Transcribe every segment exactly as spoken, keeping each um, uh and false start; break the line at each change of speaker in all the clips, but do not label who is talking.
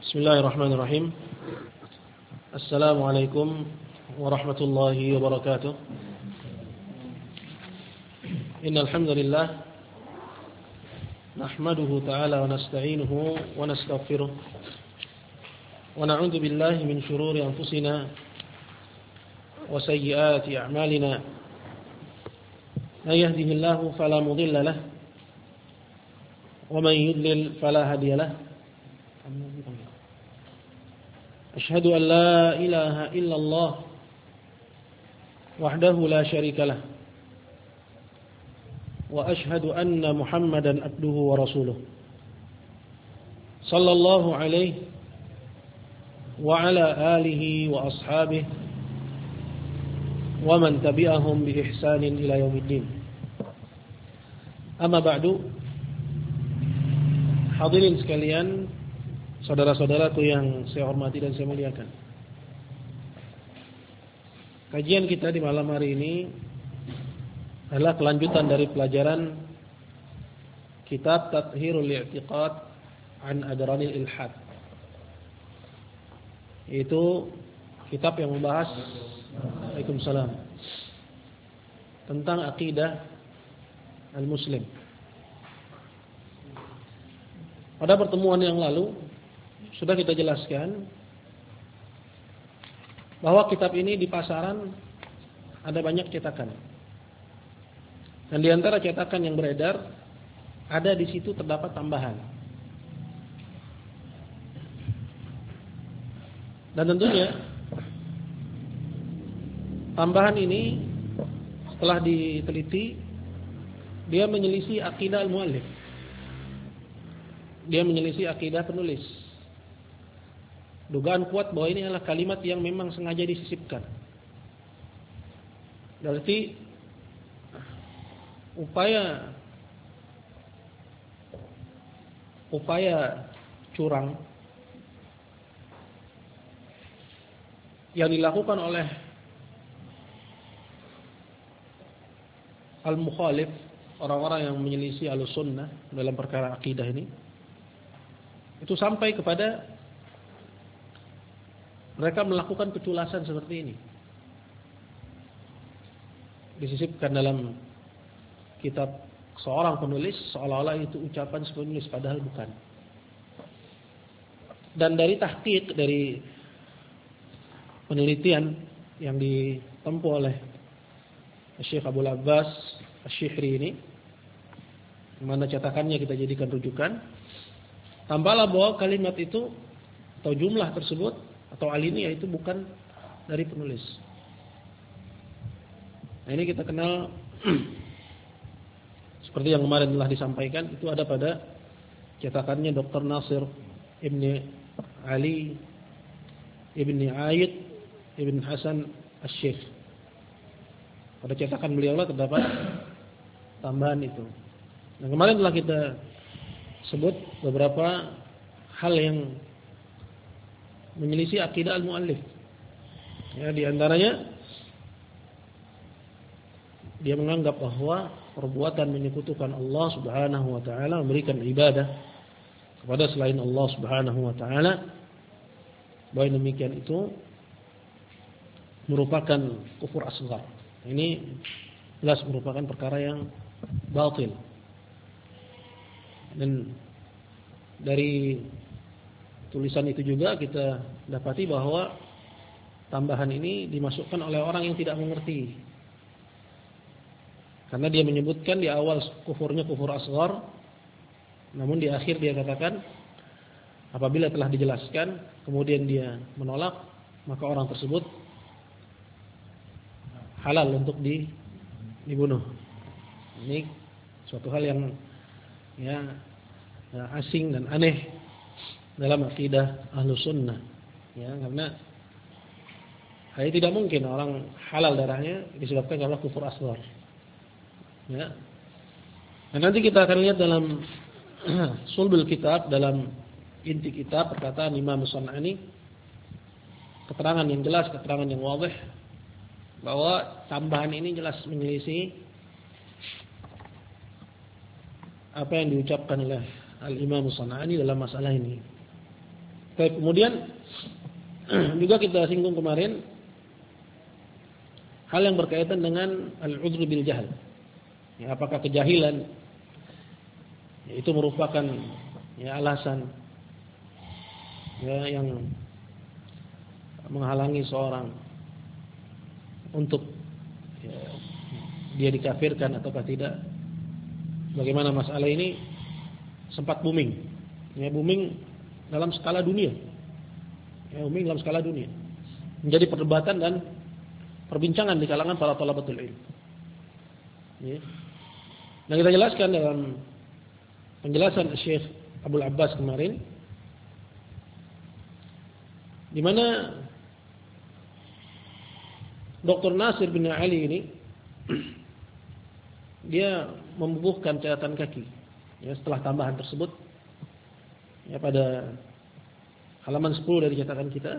Bismillahirrahmanirrahim. Assalamualaikum warahmatullahi wabarakatuh. Innal hamdalillah nahmaduhu ta'ala wa nasta'inuhu wa nastaghfiruh wa na'udzu billahi min shururi anfusina wa sayyiati a'malina. May yahdihillahu fala mudilla lahu wa may yudlil fala hadiya lahu. Asyhadu an la ilaha illallah wahdahu la syarika lah wa asyhadu anna Muhammadan abduhu wa rasuluh sallallahu alaihi wa ala alihi wa ashabihi wa man tabi'ahum bi ihsanin ila yaumiddin. Amma ba'du. Hadirin sekalian, saudara-saudaraku yang saya hormati dan saya muliakan. Kajian kita di malam hari ini adalah kelanjutan dari pelajaran kitab Tathhirul I'tiqad an Adranil Ilhad. Itu kitab yang membahas Waalaikumsalam tentang akidah al-muslim. Pada pertemuan yang lalu sudah kita jelaskan bahwa kitab ini di pasaran ada banyak cetakan. Dan di antara cetakan yang beredar ada di situ terdapat tambahan. Dan tentunya tambahan ini setelah diteliti dia menyelisih akidah al-muallif. Dia menyelisih akidah penulis. Dugaan kuat bahwa ini adalah kalimat yang memang sengaja disisipkan. Berarti upaya upaya curang yang dilakukan oleh al-mukhalif, orang-orang yang menyelisih al-sunnah dalam perkara akidah ini, itu sampai kepada mereka melakukan keculasan seperti ini. Disisipkan dalam kitab seorang penulis seolah-olah itu ucapan penulis padahal bukan. Dan dari tahqiq, dari penelitian yang ditempuh oleh Syekh Abdul Abbas Asy-Syihri ini, mana cetakannya kita jadikan rujukan, tambahlah bahwa kalimat itu atau jumlah tersebut atau alinea itu bukan dari penulis. Nah, ini kita kenal seperti yang kemarin telah disampaikan, itu ada pada cetakannya Doktor Nasir Ibni Ali Ibni Aid Ibn Hasan Asy-Syaikh. Pada cetakan beliau lah terdapat tambahan itu. Nah, kemarin telah kita sebut beberapa hal yang menyelisih akidah al-muallif. Ya, di antaranya dia menganggap bahwa perbuatan menyekutukan Allah Subhanahu wa taala, memberikan ibadah kepada selain Allah Subhanahu wa taala, bahwa demikian itu merupakan kufur asghar. Ini jelas merupakan perkara yang batil. Dan dari tulisan itu juga kita dapati bahwa tambahan ini dimasukkan oleh orang yang tidak mengerti. Karena dia menyebutkan di awal kufurnya kufur asghar, namun di akhir dia katakan apabila telah dijelaskan kemudian dia menolak, maka orang tersebut halal untuk dibunuh. Ini suatu hal yang ya, ya asing dan aneh dalam akidah Ahlus Sunnah, ya, karena hanya tidak mungkin orang halal darahnya disebabkan karena kufur asghar. Ya. Dan nanti kita akan lihat dalam sulbul kitab, dalam inti kitab, perkataan Imam San'ani, keterangan yang jelas, keterangan yang wadih, bahwa tambahan ini jelas menyelisih apa yang diucapkan oleh Al-Imam San'ani dalam masalah ini. Baik, kemudian juga kita singgung kemarin hal yang berkaitan dengan al-udhru bil jahl. Ya, apakah kejahilan ya, itu merupakan ya alasan ya yang menghalangi seorang untuk ya, dia dikafirkan ataukah tidak? Bagaimana masalah ini sempat booming, ya booming dalam skala dunia, ya booming dalam skala dunia, menjadi perdebatan dan perbincangan di kalangan para thalabatul ilm. Ya. Dan kita jelaskan dalam penjelasan Syekh Abdul Abbas kemarin, di mana Doktor Nasir bin Ali ini dia membubuhkan catatan kaki ya, setelah tambahan tersebut ya, pada halaman sepuluh dari catatan kita,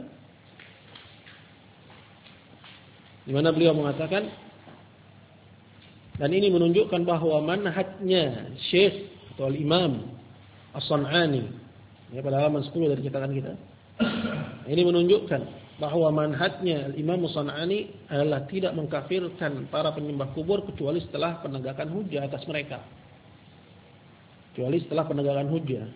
di mana beliau mengatakan, dan ini menunjukkan bahwa manhajnya Syekh atau Al-Imam As-San'ani ya, pada halaman sepuluh dari catatan kita, ini menunjukkan bahwa manhajnya Al-Imam As-San'ani adalah tidak mengkafirkan para penyembah kubur kecuali setelah penegakan hujjah atas mereka. Kecuali setelah penegakan hujjah.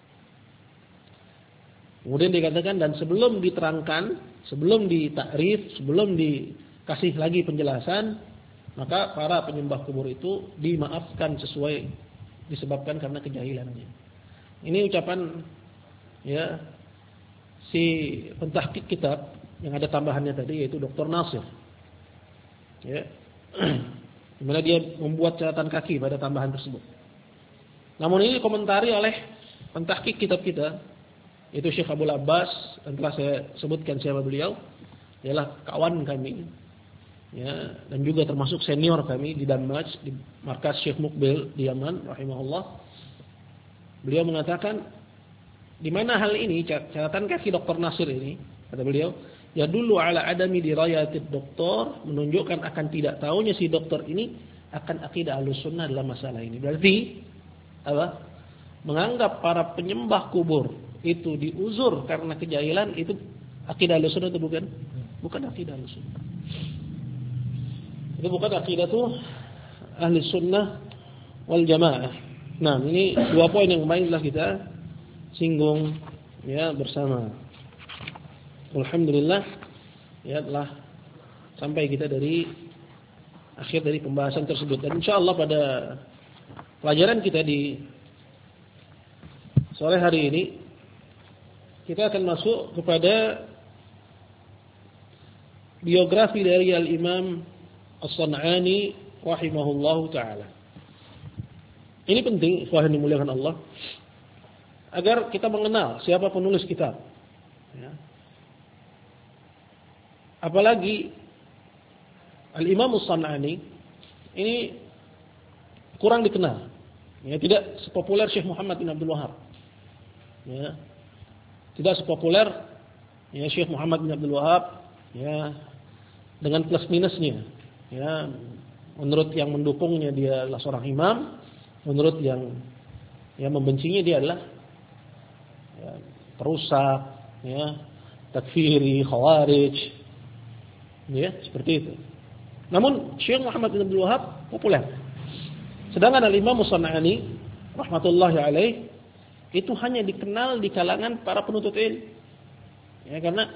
Kemudian dikatakan, dan sebelum diterangkan, sebelum ditakrif, sebelum dikasih lagi penjelasan, maka para penyembah kubur itu dimaafkan sesuai disebabkan karena kejahilannya. Ini ucapan ya si pentahqiq kitab yang ada tambahannya tadi, yaitu Doktor Nasir. Ya. Di mana dia membuat catatan kaki pada tambahan tersebut. Namun ini komentari oleh pentahqiq kitab kita, yaitu Syekh Abdul Abbas, dan telah saya sebutkan siapa beliau, ialah kawan kami. Ya, dan juga termasuk senior kami di Damaj, di markas Syekh Mukbil di Yaman rahimahullah. Beliau mengatakan, di mana hal ini, catatan kaki Doktor Nasir ini, kata beliau, ya dulu ala adami dirayatid doktor, menunjukkan akan tidak tahunya si doktor ini akan akidah Ahlussunnah dalam masalah ini. Berarti apa? Menganggap para penyembah kubur itu diuzur karena kejahilan, itu akidah Ahlussunnah itu bukan? Bukan akidah Ahlussunnah. Itu bukan akidah tuh Ahlussunnah wal Jamaah. Nah, ini dua poin yang kemarin telah kita singgung ya bersama. Alhamdulillah ya telah sampai kita dari akhir dari pembahasan tersebut. Dan insyaallah pada pelajaran kita di sore hari ini kita akan masuk kepada biografi dari Al-Imam As-San'ani rahimahullahu taala. Ini penting, ikhwah yang dimuliakan Allah, agar kita mengenal siapa penulis kitab. Ya. Apalagi Al-Imam As-San'ani ini kurang dikenal. Ya, tidak sepopuler Syekh Muhammad bin Abdul Wahhab. Ya. Tidak sepopuler ya Syekh Muhammad bin Abdul Wahhab ya, dengan plus minusnya. Ya, menurut yang mendukungnya dia adalah seorang imam, menurut yang yang membencinya dia adalah ya, perusak, ya, takfiri, khawarij, ya, seperti itu. Namun Syekh Muhammad bin Abdul Wahhab populer. Sedangkan Al-Imam As-San'ani rahmatullahi alaih itu hanya dikenal di kalangan para penuntut ilmu. Ya, karena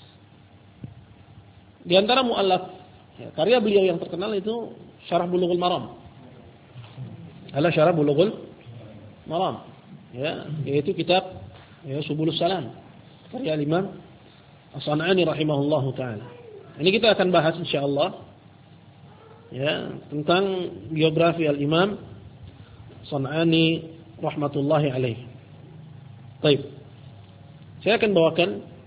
di antara muallaf ya, karya beliau yang terkenal itu Syarah Bulughul Maram. Adalah Syarah Bulughul Maram. Ya, yaitu kitab ya, Subulus Salam karya Imam As-San'ani rahimahullahu taala. Ini kita akan bahas insyaallah ya tentang biografi Al-Imam San'ani rahmatullahi alaih. Baik. Saya akan bawakan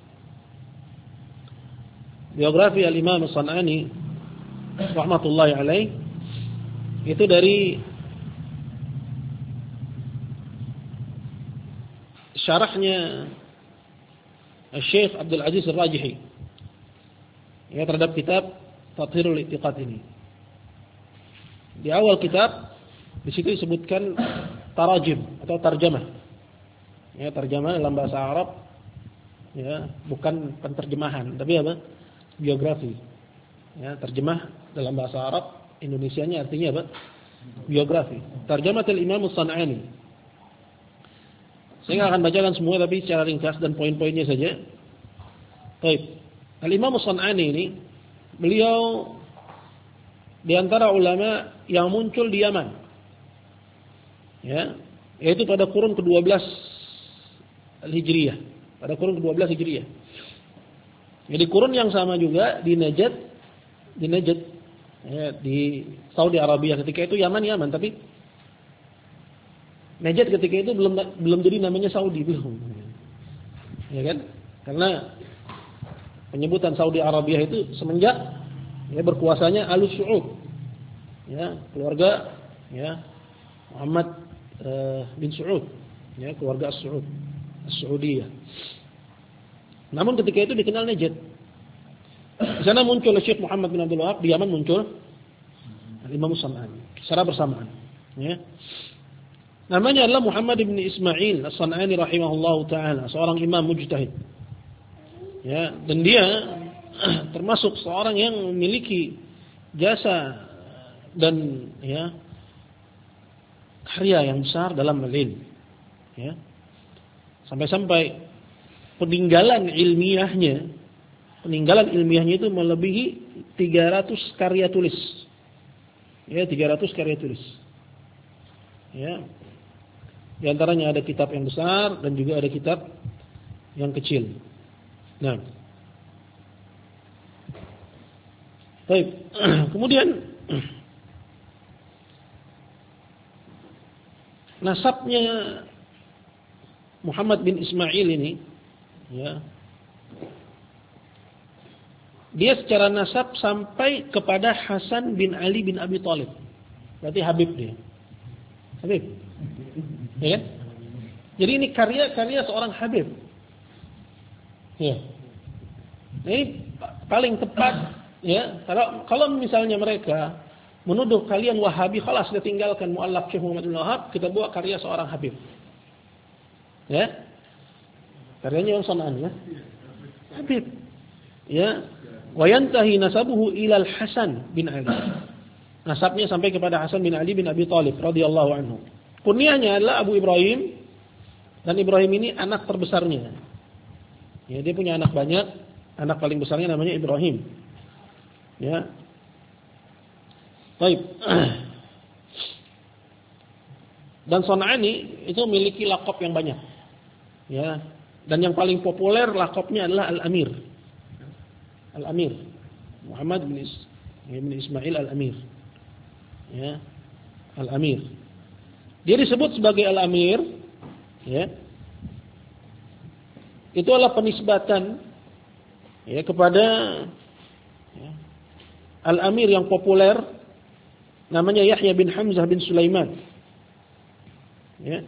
biografi Al-Imam San'ani rahmatullahi alaih itu dari syarahnya Syekh Abdul Aziz Ar-Rajihi ya terhadap kitab Tathhirul I'tiqad ini. Di awal kitab di situ disebutkan tarajim atau tarjamah. Ya, tarjamah dalam bahasa Arab Ya, bukan penterjemahan, tapi apa? Biografi. Ya, terjemah dalam bahasa Arab, Indonesianya artinya apa? Biografi. Tarjamatul Imam As-San'ani. Saya nggak akan bacakan semua tapi secara ringkas dan poin-poinnya saja. Baik. Al-Imam As-San'ani ini beliau di antara ulama yang muncul di Yaman. Ya, yaitu pada kurun kedua belas Al-Hijriyah, pada kurun kedua belas Hijriyah. Jadi kurun yang sama juga di Najd, di Najd ya, di Saudi Arabia ketika itu Yaman Yaman, tapi Najd ketika itu belum belum jadi namanya Saudi belum. Ya kan? Karena penyebutan Saudi Arabia itu semenjak ya berkuasanya Al Saud. Ya, keluarga ya Muhammad uh, bin Saud, ya keluarga As-Saud, As-Saudiyah. Namun ketika itu dikenal Najd. Di sana muncul Syekh Muhammad bin Abdul Wahab, di Yaman muncul Imam As-San'ani secara bersamaan. Ya. Namanya adalah Muhammad bin Ismail As-San'ani rahimahullahu taala, seorang imam mujtahid. Ya, dan dia termasuk seorang yang memiliki jasa dan ya karya yang besar dalam ilmu. Ya. Sampai-sampai peninggalan ilmiahnya, peninggalan ilmiahnya itu melebihi tiga ratus karya tulis. Ya, tiga ratus karya tulis. Ya. Di antaranya ada kitab yang besar dan juga ada kitab yang kecil. Nah. Baik. Kemudian nasabnya Muhammad bin Ismail ini, ya, dia secara nasab sampai kepada Hasan bin Ali bin Abi Thalib. Berarti Habib dia. Habib. Ya kan? Jadi ini karya-karya seorang Habib. Ya. Nah, ini paling tepat ya. Kalau kalau misalnya mereka menuduh kalian Wahabi, khalas kita tinggalkan muallaf Syekh Muhammad bin Wahab, kita buat karya seorang Habib. Ya. Karyanya yang San'ani ya. Habib. Ya. Wa yantahi nasabuhu ila Al-Hasan bin Ali. Nasabnya sampai kepada Hasan bin Ali bin Abi Thalib radhiyallahu anhu. Kunyahnya adalah Abu Ibrahim, dan Ibrahim ini anak terbesarnya. Ya, dia punya anak banyak, anak paling besarnya namanya Ibrahim. Ya. Baik. Dan San'ani itu memiliki lakop yang banyak. Ya. Dan yang paling populer lakopnya adalah Al-Amir. Al-Amir. Muhammad bin, Is bin Ismail Al-Amir. Ya. Al-Amir. Dia disebut sebagai Al-Amir, ya. Itu adalah penisbatan ya kepada ya, Al-Amir yang populer namanya Yahya bin Hamzah bin Sulaiman. Ya.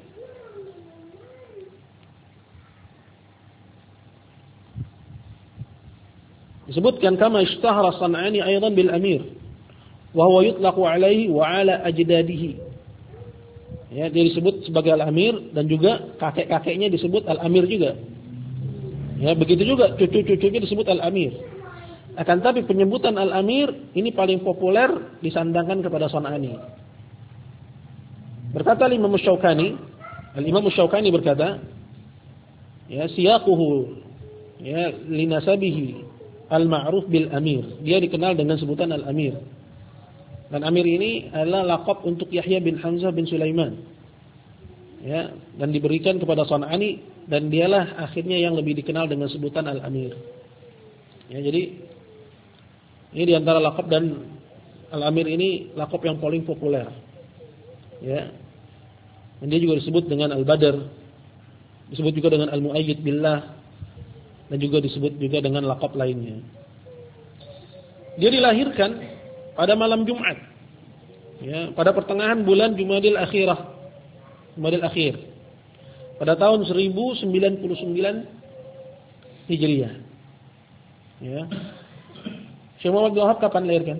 Disebutkan kama ishtahara San'ani aidan bil Amir wa huwa yutlaqu alaihi wa ala ajdadihi. Ya, dia disebut sebagai Al-Amir dan juga kakek-kakeknya disebut Al-Amir juga. Ya, begitu juga cucu-cucunya disebut Al-Amir. Akan tapi penyebutan Al-Amir ini paling populer disandangkan kepada San'ani. Berkata Imam Asy-Syaukani, Al-Imam Asy-Syaukani berkata, ya siyaquhu ya linasabihi al-ma'ruf bil Amir. Dia dikenal dengan sebutan Al-Amir. Dan Amir ini adalah laqab untuk Yahya bin Hamzah bin Sulaiman. Ya, dan diberikan kepada San'ani dan dialah akhirnya yang lebih dikenal dengan sebutan Al-Amir. Ya, jadi ini di antara laqab, dan Al-Amir ini laqab yang paling populer. Ya. Dan dia juga disebut dengan Al-Badr, disebut juga dengan Al-Mu'ayyid billah, dan juga disebut juga dengan laqab lainnya. Dia dilahirkan pada malam Jumat, ya, pada pertengahan bulan Jumadil Akhirah, Jumadil Akhir, pada tahun seribu sembilan puluh sembilan Hijriah. Ya. Syekh Muhammad bin Wahab kapan lahirkan?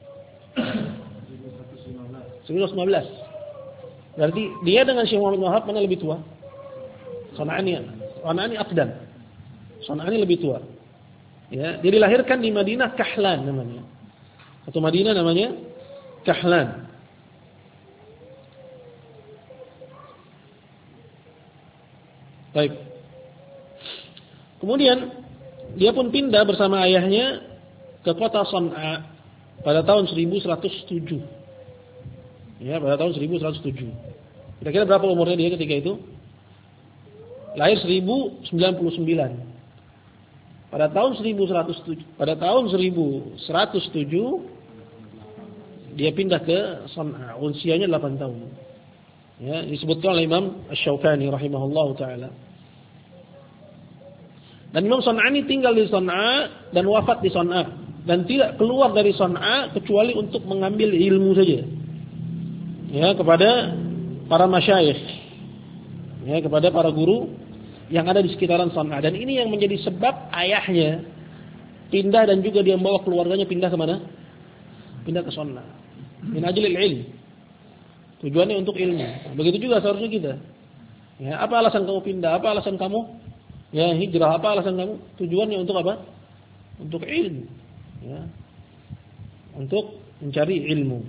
seribu seratus lima belas. Berarti dia dengan Syekh Muhammad bin Wahab mana lebih tua? San'ani, San'ani aqdam. San'ani lebih tua. Ya, dia dilahirkan di Madinah Kahlan namanya. Atau Madinah namanya Kahlan. Baik. Kemudian dia pun pindah bersama ayahnya ke kota San'a pada tahun seribu seratus tujuh. Ya, pada tahun seribu seratus tujuh. Kira-kira berapa umurnya dia ketika itu? Lahir seribu sembilan puluh sembilan. Pada tahun seribu seratus tujuh, pada tahun seribu seratus tujuh dia pindah ke San'a. Usianya delapan tahun. Ya, disebutkan oleh Imam Asy-Syaukani rahimahullahu taala. Dan Imam San'ani tinggal di San'a dan wafat di San'a dan tidak keluar dari San'a kecuali untuk mengambil ilmu saja. Ya, kepada para masyayikh. Ya, kepada para guru yang ada di sekitaran San'a, dan ini yang menjadi sebab ayahnya pindah dan juga dia membawa keluarganya pindah ke mana? Pindah ke San'a. Min ajlil ilm. Tujuannya untuk ilmu. Begitu juga seharusnya kita. Ya, apa alasan kamu pindah? Apa alasan kamu ya hijrah? Apa alasan kamu? Tujuannya untuk apa? Untuk ilmu. Ya. Untuk mencari ilmu.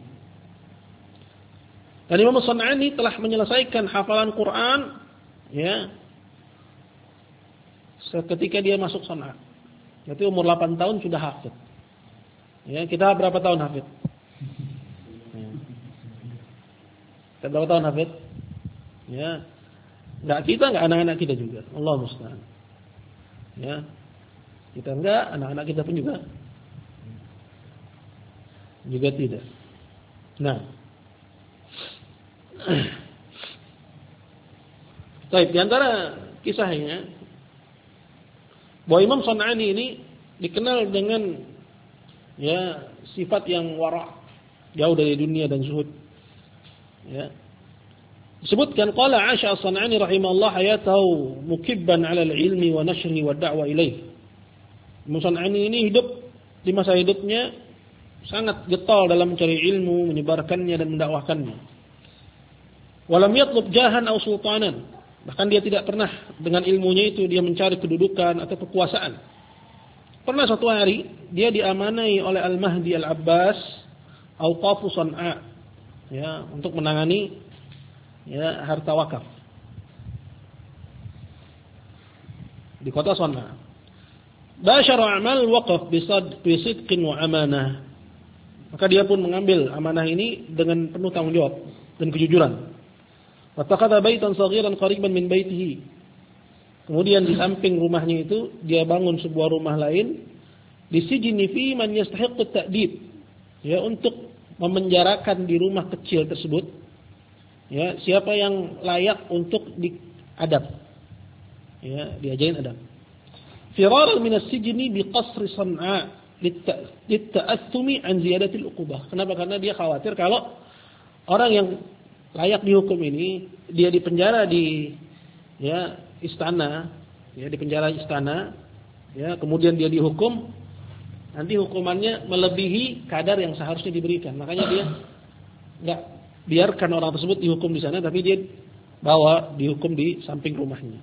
Dan Imam San'ani telah menyelesaikan hafalan Quran ya ketika dia masuk San'a. Berarti umur delapan tahun sudah hafid. Ya, kita berapa tahun hafid? Ya. Kita berapa tahun hafid? Ya. Enggak kita, enggak anak-anak kita juga. Allah musta'an. Ya. Kita enggak, anak-anak kita pun juga juga tidak. Nah. Baik, di antara kisahnya bahwa Imam San'ani ini dikenal dengan ya sifat yang wara', jauh dari dunia dan zuhud. Ya. Disebutkan qala 'asha As-San'ani rahimahullah hayatahu mukibban 'ala al-ilmi wa nashri wa da'wa ilaih. Imam San'ani ini hidup di masa hidupnya sangat getol dalam mencari ilmu, menyebarkannya dan mendakwahkannya. Walam yatlub jahan aw sultanan. Bahkan dia tidak pernah dengan ilmunya itu dia mencari kedudukan atau kekuasaan. Pernah suatu hari dia diamanai oleh Al-Mahdi Al-Abbas Auqafu San'a ya untuk menangani ya harta wakaf di kota San'a. Basyara amal waqaf bisidqin wa amanah. Maka dia pun mengambil amanah ini dengan penuh tanggung jawab dan kejujuran. Wattaqada baitan saghiran qariban min baitihi. Kemudian di samping rumahnya itu dia bangun sebuah rumah lain di sijni fi man yastahiqqu at-ta'dib. Ya, untuk memenjarakan di rumah kecil tersebut ya siapa yang layak untuk diadab. Ya, diajarin adab. Firaran min as-sijni bi qasri San'a lit-ta'assumi an ziyadatil uqubah. Kenapa? Karena dia khawatir kalau orang yang layak dihukum ini dia dipenjara di ya istana, ya di penjara istana, ya kemudian dia dihukum, nanti hukumannya melebihi kadar yang seharusnya diberikan. Makanya dia enggak biarkan orang tersebut dihukum di sana, tapi dia bawa dihukum di samping rumahnya.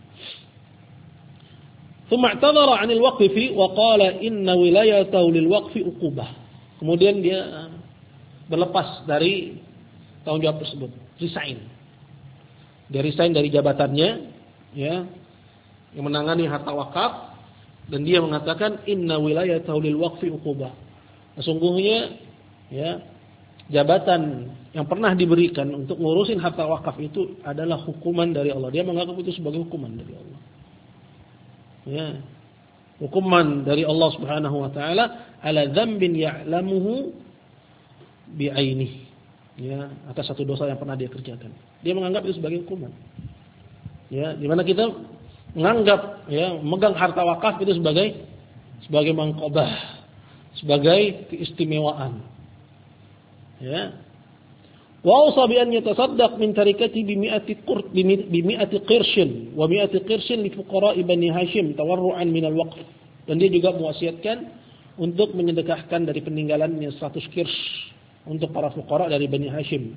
Tsumma i'tadhara 'anil waqfi wa qala inna wilayatahu lil waqfi uqubah. Kemudian dia berlepas dari tanggung jawab tersebut, resign. Dia resign dari jabatannya, ya, yang menangani harta wakaf, dan dia mengatakan inna wilayatahu lil waqfi uqubah. Sesungguhnya, ya, jabatan yang pernah diberikan untuk ngurusin harta wakaf itu adalah hukuman dari Allah. Dia menganggap itu sebagai hukuman dari Allah. Ya, hukuman dari Allah Subhanahu wa taala ala dzambin ya'lamuhu bi'ainihi. Ya, atas satu dosa yang pernah dia kerjakan. Dia menganggap itu sebagai hukuman. Ya, di mana kita menganggap ya memegang harta wakaf itu sebagai sebagai mangqabah, sebagai keistimewaan. Ya. Wa usa bi an yatasaddaq min tarikati bi mi'ati qurt bi mi'ati qirshin wa mi'ati qirshin li fuqara'i Bani Hashim tawarru'an min al-waqf. Dan dia juga mewasiatkan untuk menyedekahkan dari peninggalannya seratus qirs untuk para fuqara dari Bani Hashim.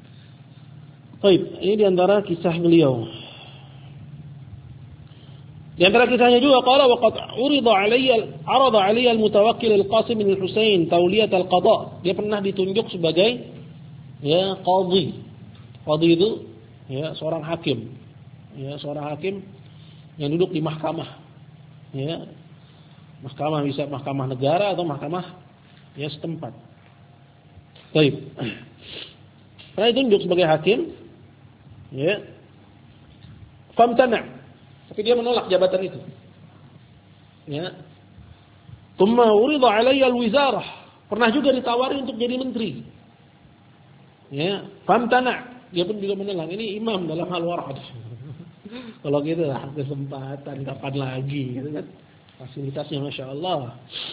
Baik, ini diantara kisah beliau. Di antara kisahnya juga qala wa qad urida alayya arada alayya al-mutawakkil al-Qasim bin Husain tawliyat al-qada. Dia pernah ditunjuk sebagai ya qadhi. Qadhi itu ya seorang hakim. Ya, seorang hakim yang duduk di mahkamah. Ya. Mahkamah bisa mahkamah negara atau mahkamah ya setempat. Baik. Pernah ditunjuk sebagai hakim. Ya. Famtana. Tapi dia menolak jabatan itu. Ya. Tsumma urida alayya al-wizarah. Pernah juga ditawari untuk jadi menteri. Ya, famtana. Dia pun juga menolak. Ini imam dalam hal warad. Kalau gitu lah kesempatan kapan lagi gitu kan. Fasilitasnya Masya Allah.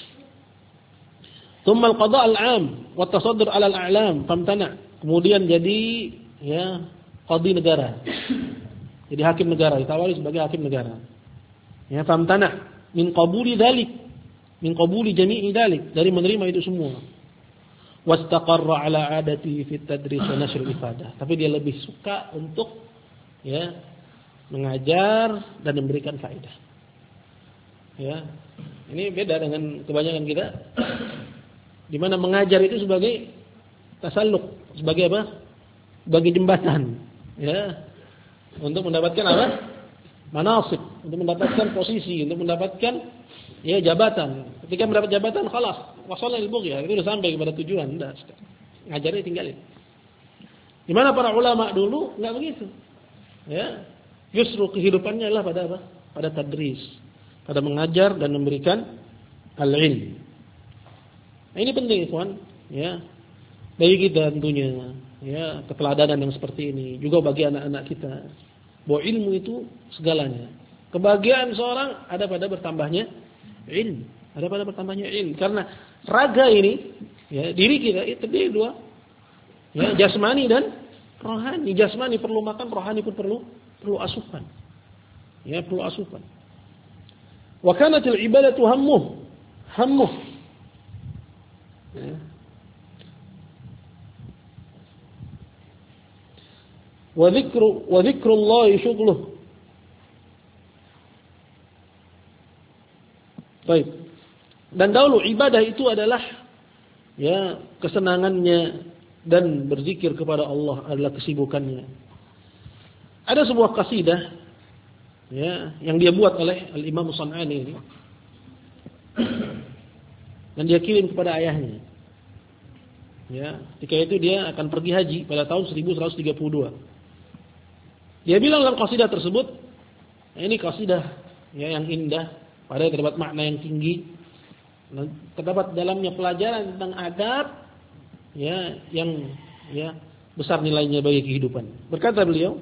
Tsumma al-qada' al-'am wa at-tasaddur 'ala al-a'lam famtana. Kemudian jadi ya qadhi negara. Jadi hakim negara, ditawari sebagai hakim negara. Ya famtana min qabuli dzalik, min qabuli jami'i dzalik, dari menerima itu semua. Wastaqarra 'ala 'adati fi at-tadris wa nashr al-ifadah. Tapi dia lebih suka untuk ya mengajar dan memberikan faedah. Ya, ini beda dengan kebanyakan kita, di mana mengajar itu sebagai tasalluk, sebagai apa? Sebagai jembatan, ya, untuk mendapatkan apa? Manasib, untuk mendapatkan posisi, untuk mendapatkan ya jabatan. Ketika mendapat jabatan, khalas, wasalna lil bughya, itu sudah sampai kepada tujuan, sudah. Ngajarnya tinggalin. Di mana para ulama dulu enggak begitu. Ya, justru kehidupannya adalah pada apa? Pada tadris, pada mengajar dan memberikan al-ilm. Nah, ini penting, ikhwan, ya. Bagi kita tentunya, ya, keteladanan yang seperti ini, juga bagi anak-anak kita. Bahwa ilmu itu segalanya. Kebahagiaan seorang ada pada bertambahnya ilmu, ada pada bertambahnya ilmu. Karena raga ini, ya, diri kita itu terdiri dua, ya, jasmani dan rohani. Jasmani perlu makan, rohani pun perlu perlu asupan. Ya, perlu asupan. Wa kanatil ibadatu hammuh, hammuh. Ya. Wa dzikru wa dzikrullah syughluh. Baik. Dan dahulu ibadah itu adalah ya kesenangannya dan berzikir kepada Allah adalah kesibukannya. Ada sebuah qasidah ya yang dia buat oleh Al-Imam Shan'ani ini. Dan dia kirim kepada ayahnya. Ya, ketika itu dia akan pergi haji pada tahun seribu seratus tiga puluh dua. Dia bilang dalam qasidah tersebut, ini qasidah ya yang indah, padahal terdapat makna yang tinggi. Terdapat dalamnya pelajaran tentang adab ya yang ya besar nilainya bagi kehidupan. Berkata beliau,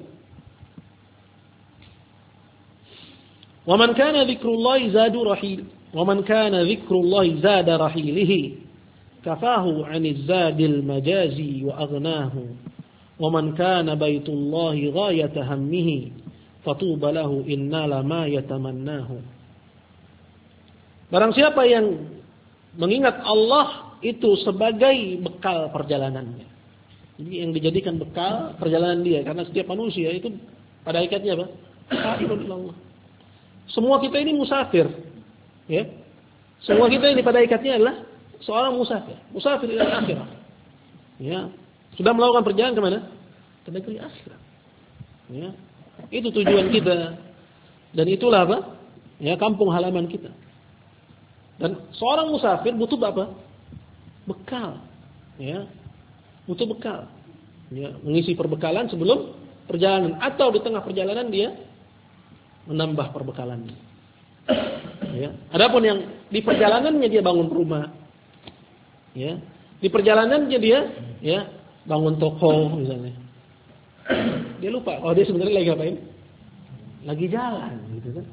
"Wa man kana dzikrullahi zadu rahil, wa man kana dzikrullahi zada rahilihi, kafahu 'anil zadil majazi wa aghnahu. Wa man kana baitullahi ghayata hammihi, fatuba lahu innala ma yatamannahu." Barang siapa yang mengingat Allah itu sebagai bekal perjalanannya. Jadi yang dijadikan bekal perjalanan dia, karena setiap manusia itu pada hakikatnya apa? Sa'irun ilallah. Semua kita ini musafir, ya. Semua kita ini pada hakikatnya adalah seorang musafir, musafir ila akhirah. Ya, sudah melakukan perjalanan ke mana? Ke negeri akhirat. Ya. Itu tujuan kita. Dan itulah apa? Ya, kampung halaman kita. Dan seorang musafir butuh apa? Bekal. Ya. Butuh bekal. Ya, mengisi perbekalan sebelum perjalanan atau di tengah perjalanan dia menambah perbekalannya. Ya. Adapun yang di perjalanannya dia bangun rumah. Ya. Di perjalanannya dia ya bangun toko misalnya. Dia lupa oh dia sebenarnya lagi ngapain? Lagi jalan gitu kan.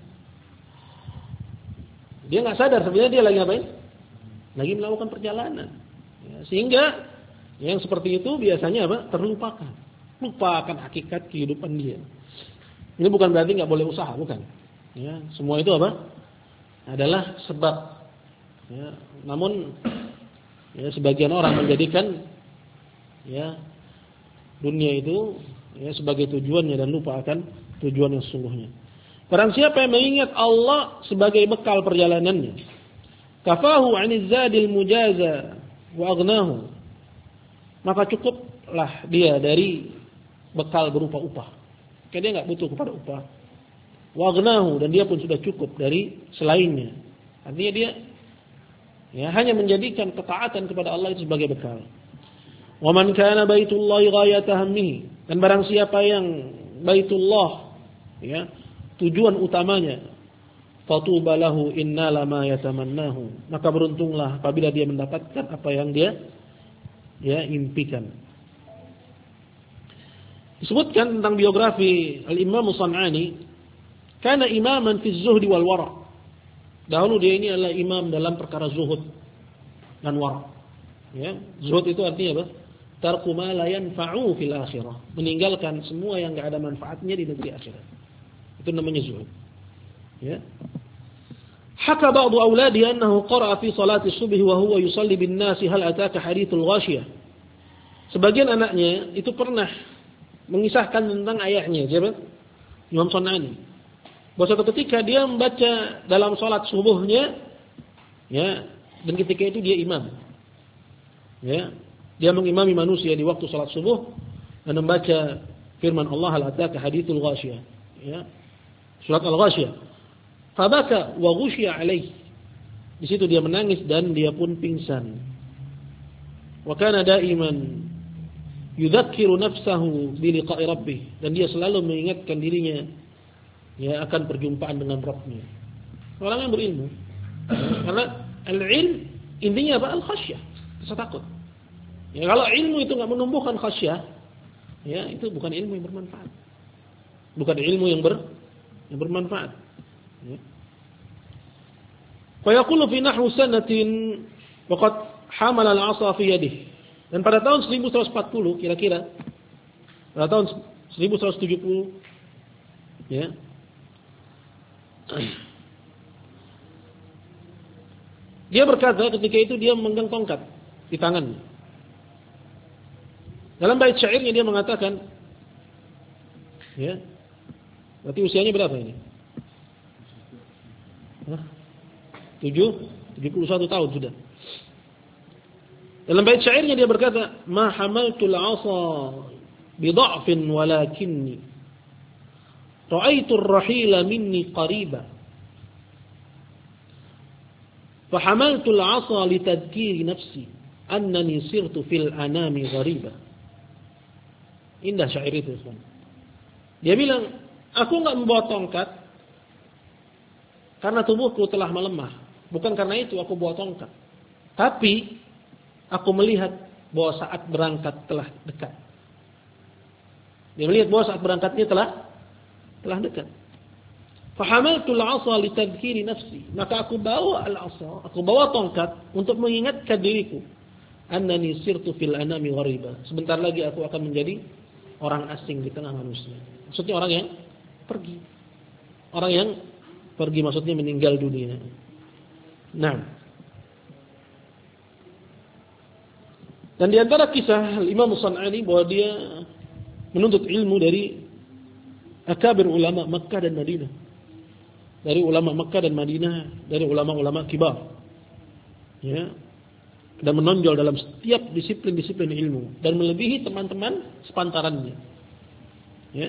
Dia nggak sadar sebenarnya dia lagi ngapain? Lagi melakukan perjalanan. Ya, sehingga yang seperti itu biasanya apa? Terlupakan. Lupakan hakikat kehidupan dia. Ini bukan berarti nggak boleh usaha, bukan. Ya, semua itu apa? Adalah sebab. Ya, namun ya sebagian orang menjadikan ya dunia itu ya sebagai tujuannya dan lupa akan tujuan yang sesungguhnya. Barang siapa yang mengingat Allah sebagai bekal perjalanannya, kafahu 'anil zadil mujaza wa aghnahu, maka cukuplah dia dari bekal berupa upah. Karena dia enggak butuh kepada upah. Wa aghnahu, dan dia pun sudah cukup dari selainnya. Artinya dia ya hanya menjadikan ketaatan kepada Allah itu sebagai bekal. Wa man kana baitullahi ghayata hammihi, dan barang siapa yang Baitullah ya tujuan utamanya, fatuba lahu innala ma yatamannahu, maka beruntunglah apabila dia mendapatkan apa yang dia ya impikan. Disebutkan tentang biografi Al-Imam San'ani, kana imaman fi zuhdi wal wara'. Dahulu dia ini adalah imam dalam perkara zuhud dan wara'. Ya, zuhud itu artinya apa? Tarku ma la yanfa'u fil akhirah, meninggalkan semua yang enggak ada manfaatnya di negeri akhirat. Itu namanya zuhud. Ya. Haka ba'du auladi annahu qara'a fi salati subh wa huwa yusalli bin nasi hal ataka hadithul ghashiyah. Sebagian anaknya itu pernah mengisahkan tentang ayahnya, siapa? Imam San'ani. Bahwa suatu ketika dia membaca dalam salat subuhnya, ya, dan ketika itu dia imam. Ya, dia mengimami manusia di waktu salat subuh dan membaca firman Allah hal ataka hadithul ghashiyah. Ya. Surat Al-Ghasyiyah. Fabaka wa ghushiya alaih. Di situ dia menangis dan dia pun pingsan. Wa kana daiman yudzakiru nafsahu bi liqa'i rabbih, dan dia selalu mengingatkan dirinya ya akan perjumpaan dengan Rabbnya. Orang yang berilmu. Karena al-ilm intinya apa? Al-khasyah, rasa takut. Ya, kalau ilmu itu enggak menumbuhkan khasyah, ya itu bukan ilmu yang bermanfaat. Bukan ilmu yang ber yang bermanfaat. Ya. Fa yaqulu fi nahwi sanatin waqad hamala al-'asa fi yadihi. Dan pada tahun seribu seratus empat puluh kira-kira, pada tahun seribu seratus tujuh puluh ya. Dia berkata ketika itu dia memegang tongkat di tangannya. Dalam bait syairnya dia mengatakan, ya, berarti usianya berapa ini? Hah? tujuh, tujuh puluh satu tahun sudah. Dalam bait syairnya dia berkata, "Ma hamaltul 'asa bi dha'fin walakinni ra'aitu ar-rahila minni qariba. Fa hamaltul 'asa li tadhkiri nafsi annani sirtu fil anami ghariba." Indah syair itu, teman. Dia bilang, aku enggak membawa tongkat karena tubuhku telah melemah. Bukan karena itu aku bawa tongkat. Tapi aku melihat bahwa saat berangkat telah dekat. Dia melihat bahwa saat berangkatnya telah telah dekat. Fahamaltul 'asa li tadhkiri nafsi. Maka aku bawa al-'asa, aku bawa tongkat untuk mengingatkan diriku. Annani sirtu fil anami ghariba. Sebentar lagi aku akan menjadi orang asing di tengah manusia. Maksudnya orang yang pergi. Orang yang pergi maksudnya meninggal dunia. Nah. Dan di antara kisah Imam San'ani bahwa dia menuntut ilmu dari akabir ulama Makkah dan Madinah. Dari ulama Makkah dan Madinah, dari ulama-ulama kibar. Ya. Dan menonjol dalam setiap disiplin-disiplin ilmu dan melebihi teman-teman sepantarannya. Ya.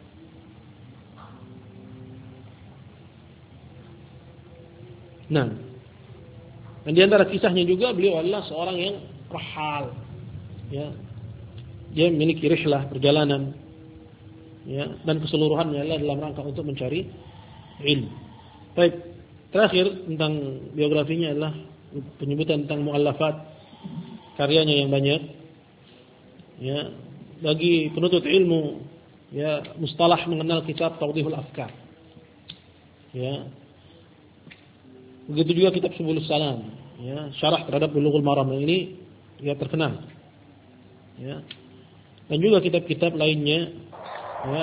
Nah, dan di antara kisahnya juga beliau adalah seorang yang rahal. Ya. Dia memiliki rihlah perjalanan. Ya, dan keseluruhannya adalah dalam rangka untuk mencari ilmu. Baik, terakhir tentang biografinya adalah penyebutan tentang muallafat karyanya yang banyak. Ya, bagi penuntut ilmu, ya, mustalah mengenal kitab Tawdihul Afkar. Ya. Begitu juga kitab Subulus Salam, ya, syarah terhadap Bulughul Maram ini ya terkenal. Ya. Dan juga kitab-kitab lainnya, ya.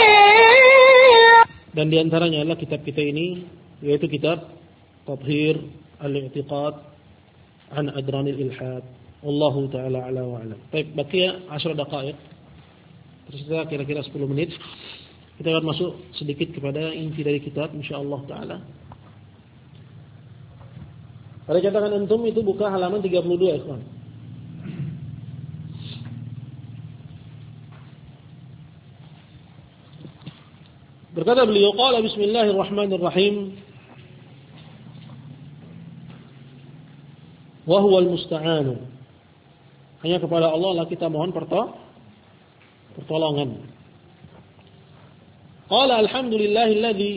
Dan di antaranya adalah kitab kita ini, yaitu kitab Tathhir Al-I'tiqad an Adranil Ilhad. Wallahu ta'ala ala wa alam. Baik, baqiya ashra daqaiq. Tersisa kira-kira sepuluh menit. Kita akan masuk sedikit kepada inti dari kitab insyaallah taala. Pada cetakan antum itu buka halaman tiga puluh dua, ikhwan. Berkata beliau, qala bismillahirrahmanirrahim. Wa huwal musta'anu. Hanya kepada Allah lah kita mohon pertolongan. Qala alhamdulillahilladzi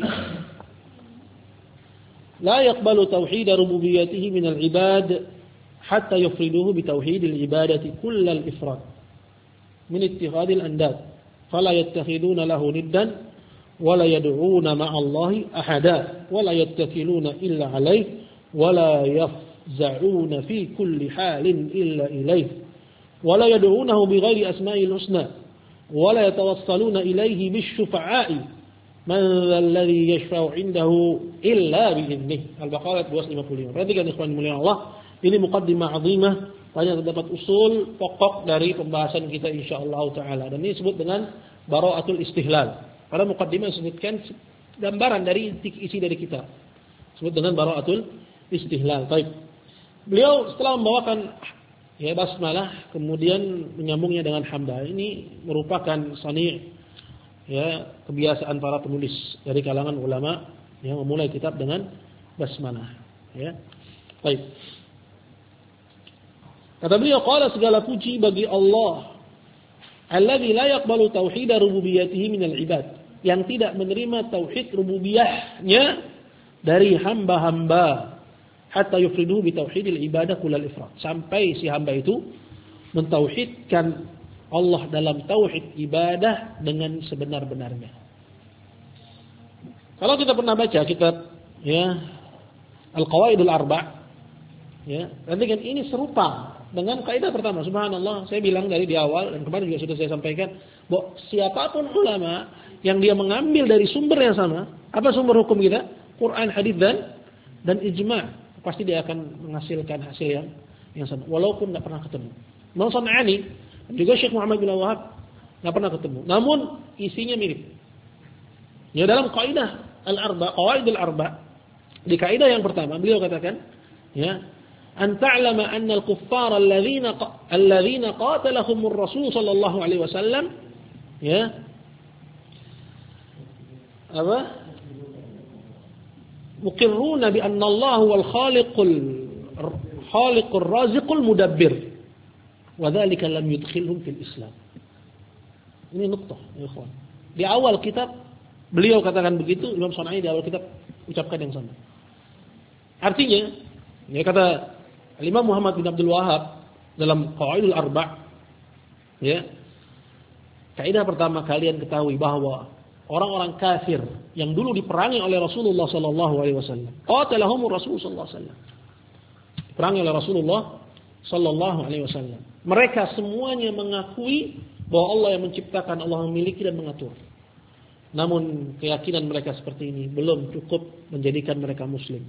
la yaqbalu tauhid rububiyyatihi minal ibad hatta yufriduhu bi tauhidil ibadati kullal ifrad min ittikhadil andad fala yattakhiduna lahu niddan wala yad'una ma'allahi ahada wala yattakiluna illa alayhi wala yafza'una fi kulli halin illa ilayhi wala yad'unahu bighairi asma'il husna wala yatawassaluna ilayhi bisyufa'i man alladhi yashfa'u 'indahu illa bi'idnih. Al-Baqarah dua ratus lima puluh lima. Perhatikan ikhwan mulia Allah, ini muqaddimah 'azimah, banyak terdapat usul pokok dari pembahasan kita insyaallah taala, dan ini disebut dengan bara'atul istihlal. Pada muqaddimah disebutkan gambaran dari isi dari kitab, disebut dengan bara'atul istihlal. Baik. Beliau setelah membawakan ya basmalah, kemudian menyambungnya dengan hamdah. Ini merupakan sani' ya kebiasaan para penulis dari kalangan ulama yang memulai kitab dengan basmalah. Ya. Baik. Kata beliau, qala segala puji bagi Allah alladzi la yaqbalu tauhid rububiyyatihi minal ibad, yang tidak menerima tauhid rububiyahnya dari hamba-hamba, hatta yufriduhu bi tauhidil ibadah kullal ifrad, sampai si hamba itu mentauhidkan Allah dalam tauhid ibadah dengan sebenar-benarnya. Kalau kita pernah baca kitab ya Al-Qawaidul Arba', ya, nanti kan ini serupa dengan kaidah pertama. Subhanallah, saya bilang dari di awal dan kemarin juga sudah saya sampaikan bahwa siapapun ulama yang dia mengambil dari sumber yang sama, apa sumber hukum kita? Quran, hadis dan dan ijma'. Pasti dia akan menghasilkan hasil yang yang sama, walaupun tidak pernah ketemu. Imam San'ani juga Syekh Muhammad bin Wahab tidak pernah ketemu, namun isinya mirip. Ya, dalam kaidah al-arba, qawaidul arba, di kaidah yang pertama beliau katakan, ya, an ta'lama anna al-kuffar alladhina alladhina qatalahumur rasul sallallahu alaihi wasallam, ya, apa? Muqirruna bi anna Allah wal khaliqul khaliqur raziqul mudabbir wa dzalika lam yudkhilhum fil Islam. Ini nuktah ya ikhwan. Di awal kitab beliau katakan begitu, Imam San'ani di awal kitab ucapkan yang sama. Artinya, ya kata Imam Muhammad bin Abdul Wahhab dalam Qawaidul Arba', ya, kaidah pertama kalian ketahui bahwa orang-orang kafir yang dulu diperangi oleh Rasulullah sallallahu alaihi wasallam, qatalahumur Rasul sallallahu alaihi wasallam, diperangi oleh Rasulullah sallallahu alaihi wasallam. Mereka semuanya mengakui bahwa Allah yang menciptakan, Allah memiliki dan mengatur. Namun keyakinan mereka seperti ini belum cukup menjadikan mereka muslim.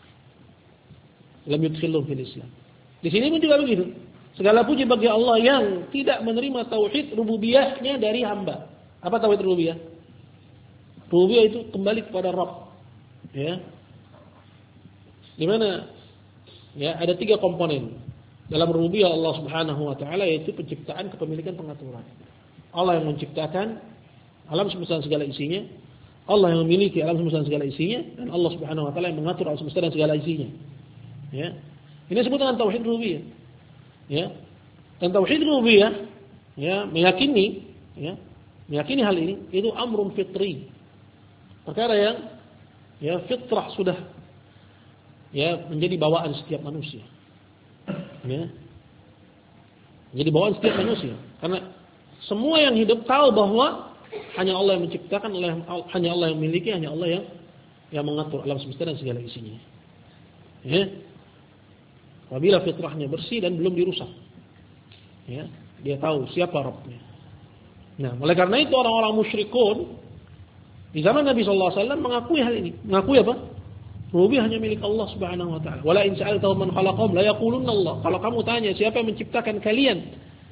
Lam yudkhilhum fil Islam. Di sini pun juga begitu. Segala puji bagi Allah yang tidak menerima tauhid rububiyahnya dari hamba. Apa tauhid rububiyah? Rububiyah itu kembali kepada Rabb, ya. Di mana ya ada tiga komponen dalam rububiyah Allah Subhanahu wa taala, yaitu penciptaan, kepemilikan, pengaturan. Allah yang menciptakan alam semesta dan segala isinya, Allah yang memiliki alam semesta dan segala isinya, dan Allah Subhanahu wa taala yang mengatur alam semesta dan segala isinya. Ya. Ini disebut dengan tauhid rububiyah. Ya. Dan tauhid rububiyah ya meyakini ya, meyakini hal ini itu amrun fitri. Perkara yang ya fitrah sudah ya menjadi bawaan setiap manusia. Ya. Menjadi bawaan setiap manusia. Karena semua yang hidup tahu bahwa hanya Allah yang menciptakan, hanya Allah yang memiliki, hanya Allah yang yang mengatur alam semesta dan segala isinya. Ya. Apabila fitrahnya bersih dan belum dirusak, ya, dia tahu siapa Rabbnya. Nah, oleh karena itu orang-orang musyrikun di zaman Nabi sallallahu alaihi wasallam mengakui hal ini. Mengakui apa? Rububiyah hanya milik Allah Subhanahu wa taala. Wala in sa'altahum man khalaqahum la yaqulunna Allah. Kalau kamu tanya siapa yang menciptakan kalian,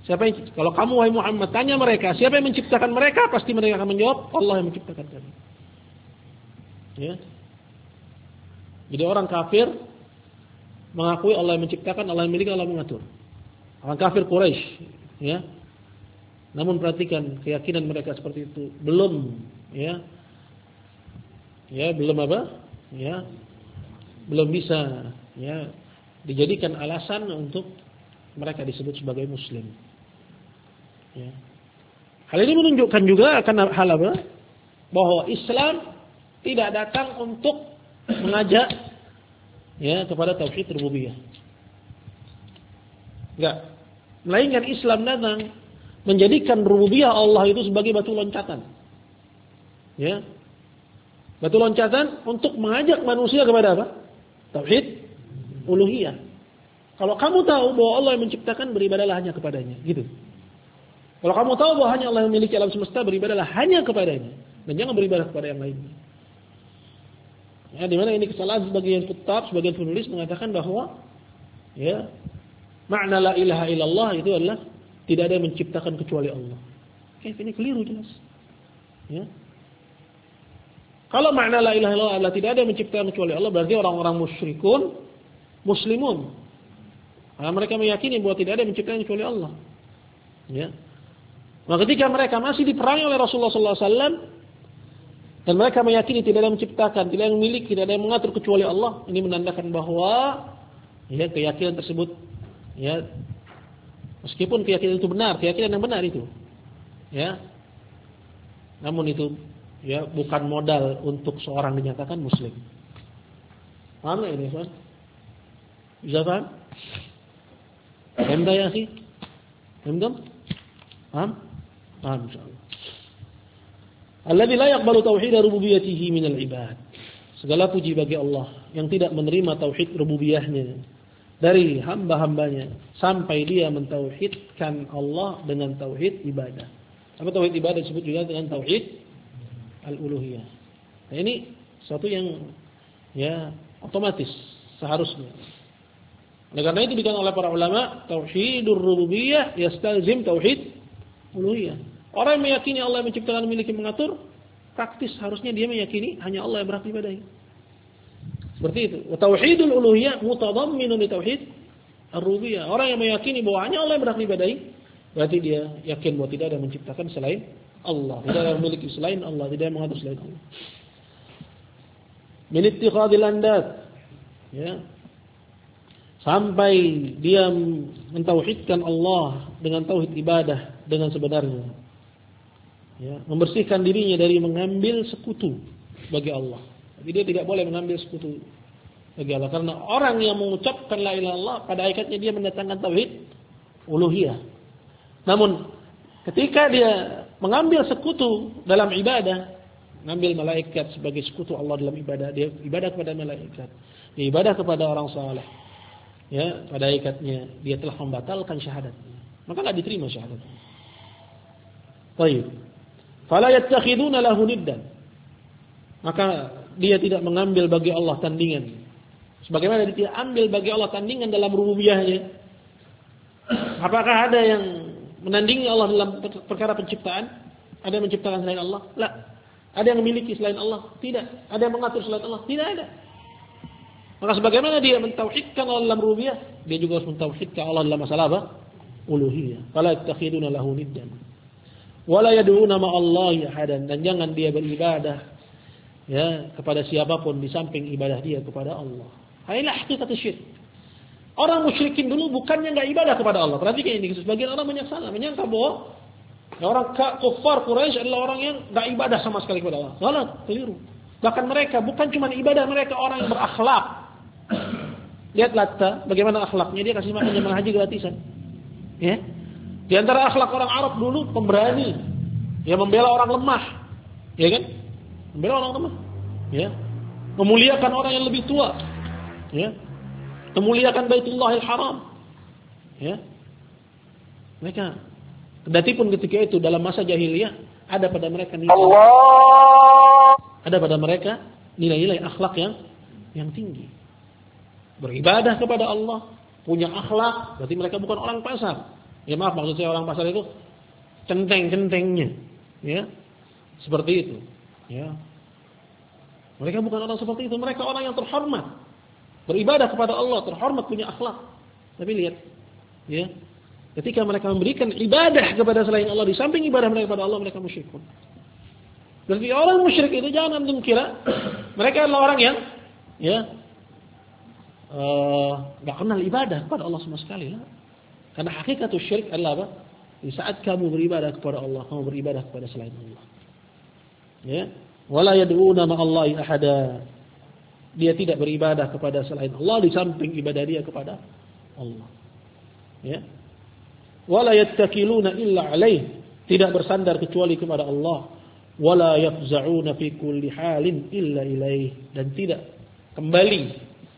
Siapa yang, kalau kamu wahai Muhammad tanya mereka, siapa yang menciptakan mereka? Pasti mereka akan menjawab, Allah yang menciptakan kami. Ya. Jadi orang kafir mengakui Allah yang menciptakan, Allah yang memiliki, Allah yang mengatur. Orang kafir Quraisy, ya. Namun perhatikan keyakinan mereka seperti itu belum, ya, ya belum apa, ya, belum bisa, ya, dijadikan alasan untuk mereka disebut sebagai Muslim. Ya. Hal ini menunjukkan juga akan hal apa? Bahwa Islam tidak datang untuk mengajak, ya, kepada tauhid rububiyah. Enggak. Melainkan Islam datang menjadikan rububiyah Allah itu sebagai batu loncatan. Ya. Batu loncatan untuk mengajak manusia kepada apa? Tauhid uluhiyah. Kalau kamu tahu bahwa Allah yang menciptakan, beribadahlah hanya kepadanya, gitu. Kalau kamu tahu bahwa hanya Allah yang memiliki alam semesta, beribadahlah hanya kepadanya dan jangan beribadah kepada yang lainnya. Ya, di mana ini kesalahan sebagian kitab, sebagian penulis mengatakan bahwa, ya, makna la ilaha illallah itu adalah tidak ada yang menciptakan kecuali Allah. Oke, ini keliru jelas. Ya. Kalau makna la ilaha illallah adalah tidak ada yang menciptakan kecuali Allah, berarti orang-orang musyrikun muslimun. Karena mereka meyakini bahwa tidak ada yang menciptakan kecuali Allah. Ya. Nah, ketika mereka masih diperangi oleh Rasulullah sallallahu alaihi wasallam dan mereka meyakini tidak ada yang menciptakan, tidak ada yang memiliki, tidak ada yang mengatur kecuali Allah, ini menandakan bahwa, ya, keyakinan tersebut, ya, meskipun keyakinan itu benar, keyakinan yang benar itu, ya, namun itu, ya, bukan modal untuk seorang dinyatakan Muslim. Paham nggak ini, Pak? Bisa paham? Paham ya sih? Paham dong? Paham? Paham insyaallah. Alladzi la yaqbalu tauhid rububiyyatihi minal ibad. Segala puji bagi Allah yang tidak menerima tauhid rububiyahnya dari hamba-hambanya sampai dia mentauhidkan Allah dengan tauhid ibadah. Apa tauhid ibadah disebut juga dengan tauhid al-uluhiyah. Nah, ini suatu yang, ya, otomatis seharusnya. Oleh karena itu dikatakan oleh para ulama, tauhidur rububiyah yastalzim tauhid uluhiyah. Orang yang meyakini Allah yang menciptakan, memiliki, mengatur, praktis harusnya dia meyakini hanya Allah yang berhak diibadahi. Seperti itu. Wa tauhidul uluhiyah mutadamminun li tauhid ar-rububiyah. Orang yang meyakini bahwa hanya Allah yang berhak diibadahi, berarti dia yakin bahwa tidak ada yang menciptakan selain Allah, tidak ada yang memiliki selain Allah, tidak ada yang mengatur selain Allah. Min ittikhadil andad, ya. Sampai dia mentauhidkan Allah dengan tauhid ibadah dengan sebenarnya. Ya, membersihkan dirinya dari mengambil sekutu bagi Allah. Jadi dia tidak boleh mengambil sekutu bagi Allah, karena orang yang mengucapkan la ilaha illallah pada hakikatnya dia mendatangkan tauhid uluhiyah. Namun ketika dia mengambil sekutu dalam ibadah, mengambil malaikat sebagai sekutu Allah dalam ibadah, dia ibadah kepada malaikat, dia ibadah kepada orang saleh, ya, pada hakikatnya dia telah membatalkan syahadatnya, maka tidak diterima syahadatnya. Baik. Fala yattakhiduna lahu niddan. Maka dia tidak mengambil bagi Allah tandingan. Sebagaimana dia tidak ambil bagi Allah tandingan dalam rububiyahnya. Apakah ada yang menandingi Allah dalam perkara penciptaan? Ada yang menciptakan selain Allah? La. Ada yang memiliki selain Allah? Tidak. Ada yang mengatur selain Allah? Tidak ada. Maka sebagaimana dia mentauhidkan Allah dalam rububiyah, dia juga harus mentauhidkan Allah dalam masalah apa? Uluhiyah. Fala yattakhiduna lahu niddan. Wala yad'una ma'allahi ahadan, dan jangan dia beribadah, ya, kepada siapapun di samping ibadah dia kepada Allah. Inilah hakikat syirik. Orang musyrikin dulu bukannya enggak ibadah kepada Allah. Perhatikan ini, sebagian orang banyak salah menyangka bahwa orang kafir Quraisy adalah orang yang enggak ibadah sama sekali kepada Allah. Salah, keliru. Bahkan mereka bukan cuma ibadah, mereka orang yang berakhlak. Lihat Latta, bagaimana akhlaknya, dia kasih makan jemaah haji gratisan. Ya. Di antara akhlak orang Arab dulu pemberani, ya, membela orang lemah, ya kan? Membela orang lemah, ya, memuliakan orang yang lebih tua, ya, memuliakan Baitullahil Haram, ya. Mereka, kendati pun ketika itu dalam masa jahiliyah ada pada mereka nilai, Allah. ada pada mereka nilai-nilai akhlak yang yang tinggi, beribadah kepada Allah, punya akhlak, berarti mereka bukan orang pasar. Ya maaf, maksud saya orang pasar itu centeng-centengnya, ya. Seperti itu, ya. Mereka bukan orang seperti itu, mereka orang yang terhormat. Beribadah kepada Allah, terhormat, punya akhlak. Tapi lihat, ya. Ketika mereka memberikan ibadah kepada selain Allah, di samping ibadah mereka kepada Allah, mereka musyrikun. Berarti orang musyrik itu jangan antum kira mereka adalah orang yang ya enggak uh, kenal ibadah kepada Allah sama sekali lah. Karena hakikat syirik adalah apa? Di saat kamu beribadah kepada Allah, kamu beribadah kepada selain Allah. Ya, wala yad'una ma'allahi ahada. Dia tidak beribadah kepada selain Allah di samping ibadah dia kepada Allah. Ya. Wala yattakiluna illa alaih. Tidak bersandar kecuali kepada Allah. Wala yafza'una fi kulli halin illa ilaih, dan tidak kembali.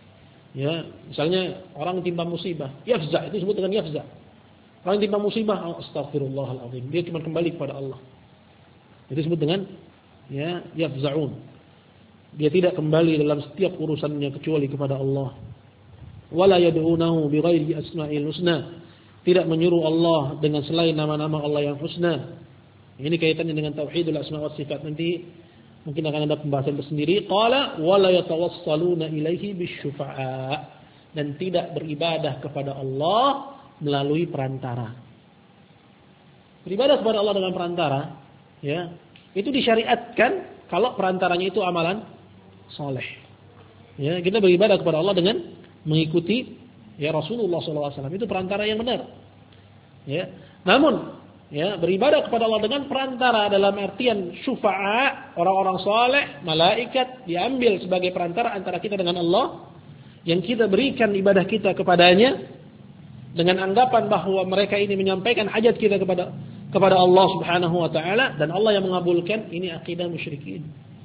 Ya, misalnya orang timpa musibah, yafza' itu disebut dengan yafza'. Orang timpa musibah, oh, astaghfirullahalazim, dia cuma kembali kepada Allah. Itu disebut dengan ya yafza'un. Dia tidak kembali dalam setiap urusannya kecuali kepada Allah. Wala yad'unahu bighairi asma'il husna. Tidak menyuruh Allah dengan selain nama-nama Allah yang husna. Ini kaitannya dengan tauhidul asma wa sifat. Nanti mungkin akan ada pembahasan tersendiri. Qala wala yatawassaluna ilaihi bisyufa'a, dan tidak beribadah kepada Allah melalui perantara. Beribadah kepada Allah dengan perantara, ya, itu disyariatkan kalau perantaranya itu amalan soleh. Ya, kita beribadah kepada Allah dengan mengikuti ya Rasulullah shallallahu alaihi wasallam, itu perantara yang benar. Ya, namun ya, beribadah kepada Allah dengan perantara dalam artian syufa'a, orang-orang saleh, malaikat diambil sebagai perantara antara kita dengan Allah, yang kita berikan ibadah kita kepadanya dengan anggapan bahwa mereka ini menyampaikan hajat kita kepada kepada Allah Subhanahu wa taala, dan Allah yang mengabulkan. Ini akidah musyrikin.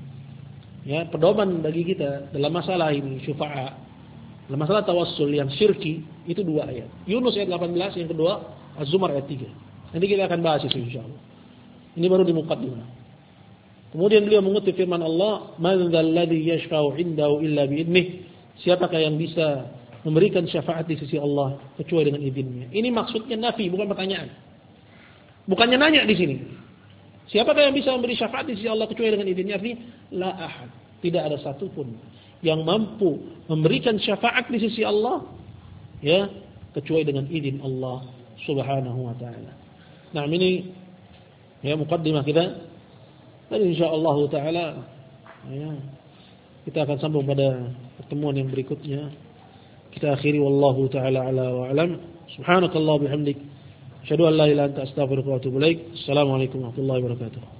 Ya, pedoman bagi kita dalam masalah ini syufa'a, dalam masalah tawassul yang syirki itu dua ayat. Yunus ayat delapan belas, yang kedua Az-Zumar ayat tiga. Nanti kita akan bahas itu insyaallah. Ini baru di muqaddimah. Kemudian beliau mengutip firman Allah, "Man dzal ladzi yashfa'u 'indahu illa bi'idnih." Siapakah yang bisa memberikan syafaat di sisi Allah kecuali dengan izinnya? Ini maksudnya nafi, bukan pertanyaan. Bukannya nanya di sini. Siapakah yang bisa memberi syafaat di sisi Allah kecuali dengan izinnya? Artinya la ahad. Tidak ada satupun yang mampu memberikan syafaat di sisi Allah ya kecuali dengan izin Allah Subhanahu wa taala. Nah, ini ya muqaddimah kita. Dan insyaallah taala ya, kita akan sambung pada pertemuan yang berikutnya. Kita akhiri wallahu taala ala wa alam. Subhanakallah bihamdik, asyhadu an la ilaha illa anta astaghfiruka wa atubu ilaik. Assalamualaikum warahmatullahi wabarakatuh.